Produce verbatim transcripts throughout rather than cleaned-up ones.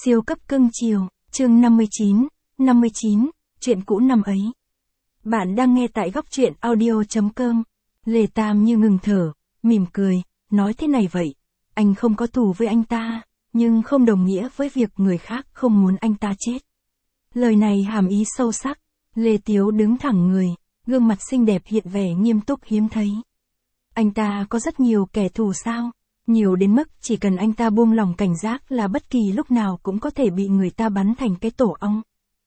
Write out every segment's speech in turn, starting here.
Siêu cấp cưng chiều, chương năm mươi chín, năm mươi chín, chuyện cũ năm ấy. Bạn đang nghe tại góc truyện audio chấm com. Lê Tam như ngừng thở, mỉm cười, nói thế này vậy, anh không có thù với anh ta, nhưng không đồng nghĩa với việc người khác không muốn anh ta chết. Lời này hàm ý sâu sắc, Lê Tiếu đứng thẳng người, gương mặt xinh đẹp hiện vẻ nghiêm túc hiếm thấy. Anh ta có rất nhiều kẻ thù sao? Nhiều đến mức chỉ cần anh ta buông lỏng cảnh giác là bất kỳ lúc nào cũng có thể bị người ta bắn thành cái tổ ong.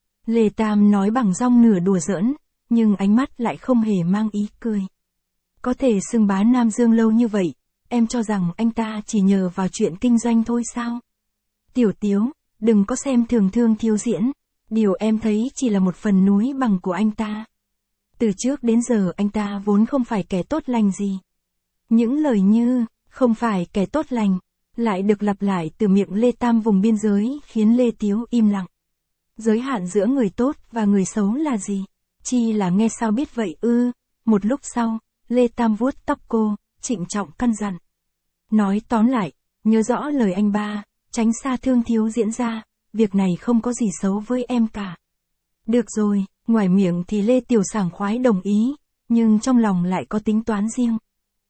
Lê Tam nói bằng giọng nửa đùa giỡn, nhưng ánh mắt lại không hề mang ý cười. Có thể xưng bá Nam Dương lâu như vậy, em cho rằng anh ta chỉ nhờ vào chuyện kinh doanh thôi sao? Tiểu Tiếu, đừng có xem thường Thương Thiếu Diễn, điều em thấy chỉ là một phần núi bằng của anh ta. Từ trước đến giờ anh ta vốn không phải kẻ tốt lành gì. Những lời như không phải kẻ tốt lành, lại được lặp lại từ miệng Lê Tam vùng biên giới khiến Lê Tiếu im lặng. Giới hạn giữa người tốt và người xấu là gì? Chi là nghe sao biết vậy ư? Một lúc sau, Lê Tam vuốt tóc cô, trịnh trọng căn dặn. Nói tóm lại, nhớ rõ lời anh ba, tránh xa Thương Thiếu Diễn ra, việc này không có gì xấu với em cả. Được rồi, ngoài miệng thì Lê Tiểu sảng khoái đồng ý, nhưng trong lòng lại có tính toán riêng.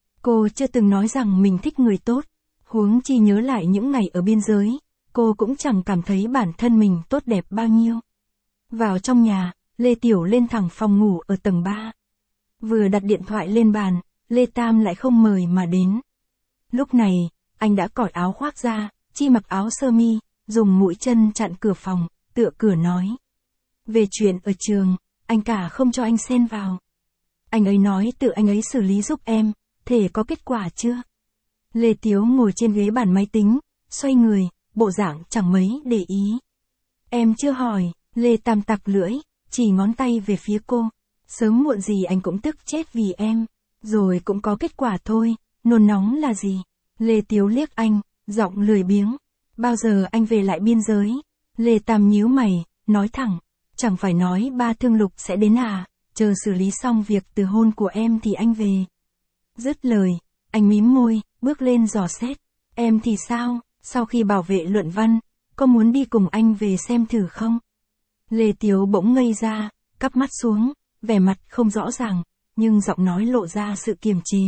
Cô chưa từng nói rằng mình thích người tốt, huống chi nhớ lại những ngày ở biên giới, cô cũng chẳng cảm thấy bản thân mình tốt đẹp bao nhiêu. Vào trong nhà, Lê Tiểu lên thẳng phòng ngủ ở tầng ba. Vừa đặt điện thoại lên bàn, Lê Tam lại không mời mà đến. Lúc này, anh đã cởi áo khoác ra, chi mặc áo sơ mi, dùng mũi chân chặn cửa phòng, tựa cửa nói. Về chuyện ở trường, anh cả không cho anh xen vào. Anh ấy nói tự anh ấy xử lý giúp em. Thể có kết quả chưa? Lê Tiếu ngồi trên ghế bàn máy tính, xoay người, bộ dạng chẳng mấy để ý. Em chưa hỏi, Lê Tam tặc lưỡi, chỉ ngón tay về phía cô. Sớm muộn gì anh cũng tức chết vì em, rồi cũng có kết quả thôi, nôn nóng là gì? Lê Tiếu liếc anh, giọng lười biếng. Bao giờ anh về lại biên giới? Lê Tam nhíu mày, nói thẳng, chẳng phải nói ba Thương Lục sẽ đến à, chờ xử lý xong việc từ hôn của em thì anh về. Dứt lời, anh mím môi, bước lên dò xét. Em thì sao, sau khi bảo vệ luận văn, có muốn đi cùng anh về xem thử không? Lê Tiếu bỗng ngây ra, cắp mắt xuống, vẻ mặt không rõ ràng, nhưng giọng nói lộ ra sự kiềm chế.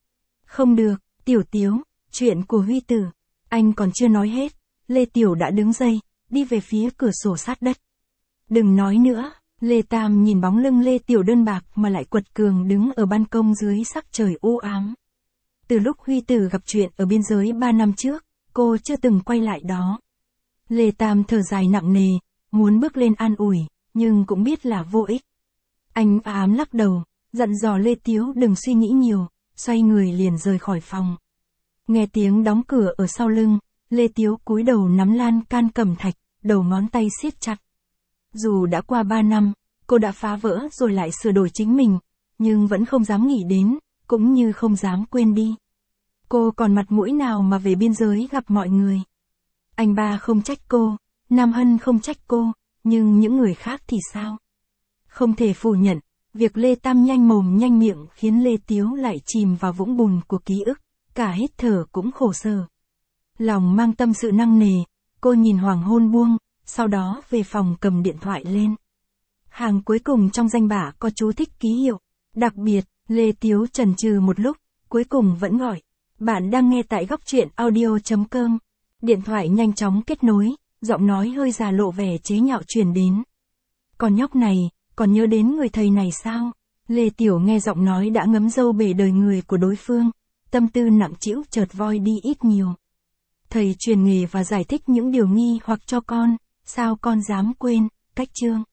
Không được, Tiểu Tiếu, chuyện của Huy Tử, anh còn chưa nói hết. Lê Tiểu đã đứng dậy, đi về phía cửa sổ sát đất. Đừng nói nữa. Lê Tam nhìn bóng lưng Lê Tiểu đơn bạc mà lại quật cường đứng ở ban công dưới sắc trời u ám. Từ lúc Huy Tử gặp chuyện ở biên giới ba năm trước, cô chưa từng quay lại đó. Lê Tam thở dài nặng nề, muốn bước lên an ủi, nhưng cũng biết là vô ích. Anh ám lắc đầu, dặn dò Lê Tiếu đừng suy nghĩ nhiều, xoay người liền rời khỏi phòng. Nghe tiếng đóng cửa ở sau lưng, Lê Tiếu cúi đầu nắm lan can cẩm thạch, đầu ngón tay siết chặt. Dù đã qua ba năm, cô đã phá vỡ rồi lại sửa đổi chính mình, nhưng vẫn không dám nghĩ đến, cũng như không dám quên đi. Cô còn mặt mũi nào mà về biên giới gặp mọi người. Anh ba không trách cô, Nam Hân không trách cô, nhưng những người khác thì sao? Không thể phủ nhận, việc Lê Tam nhanh mồm nhanh miệng khiến Lê Tiếu lại chìm vào vũng bùn của ký ức, cả hít thở cũng khổ sở. Lòng mang tâm sự nặng nề, cô nhìn hoàng hôn buông. Sau đó về phòng cầm điện thoại lên. Hàng cuối cùng trong danh bạ có chú thích ký hiệu. Đặc biệt, Lê Tiếu chần chừ một lúc, cuối cùng vẫn gọi. Bạn đang nghe tại góc truyện audio chấm com. Điện thoại nhanh chóng kết nối, giọng nói hơi già lộ vẻ chế nhạo truyền đến. Con nhóc này, còn nhớ đến người thầy này sao? Lê Tiểu nghe giọng nói đã ngấm dâu bể đời người của đối phương. Tâm tư nặng trĩu chợt voi đi ít nhiều. Thầy truyền nghề và giải thích những điều nghi hoặc cho con. Sao con dám quên, cách chương.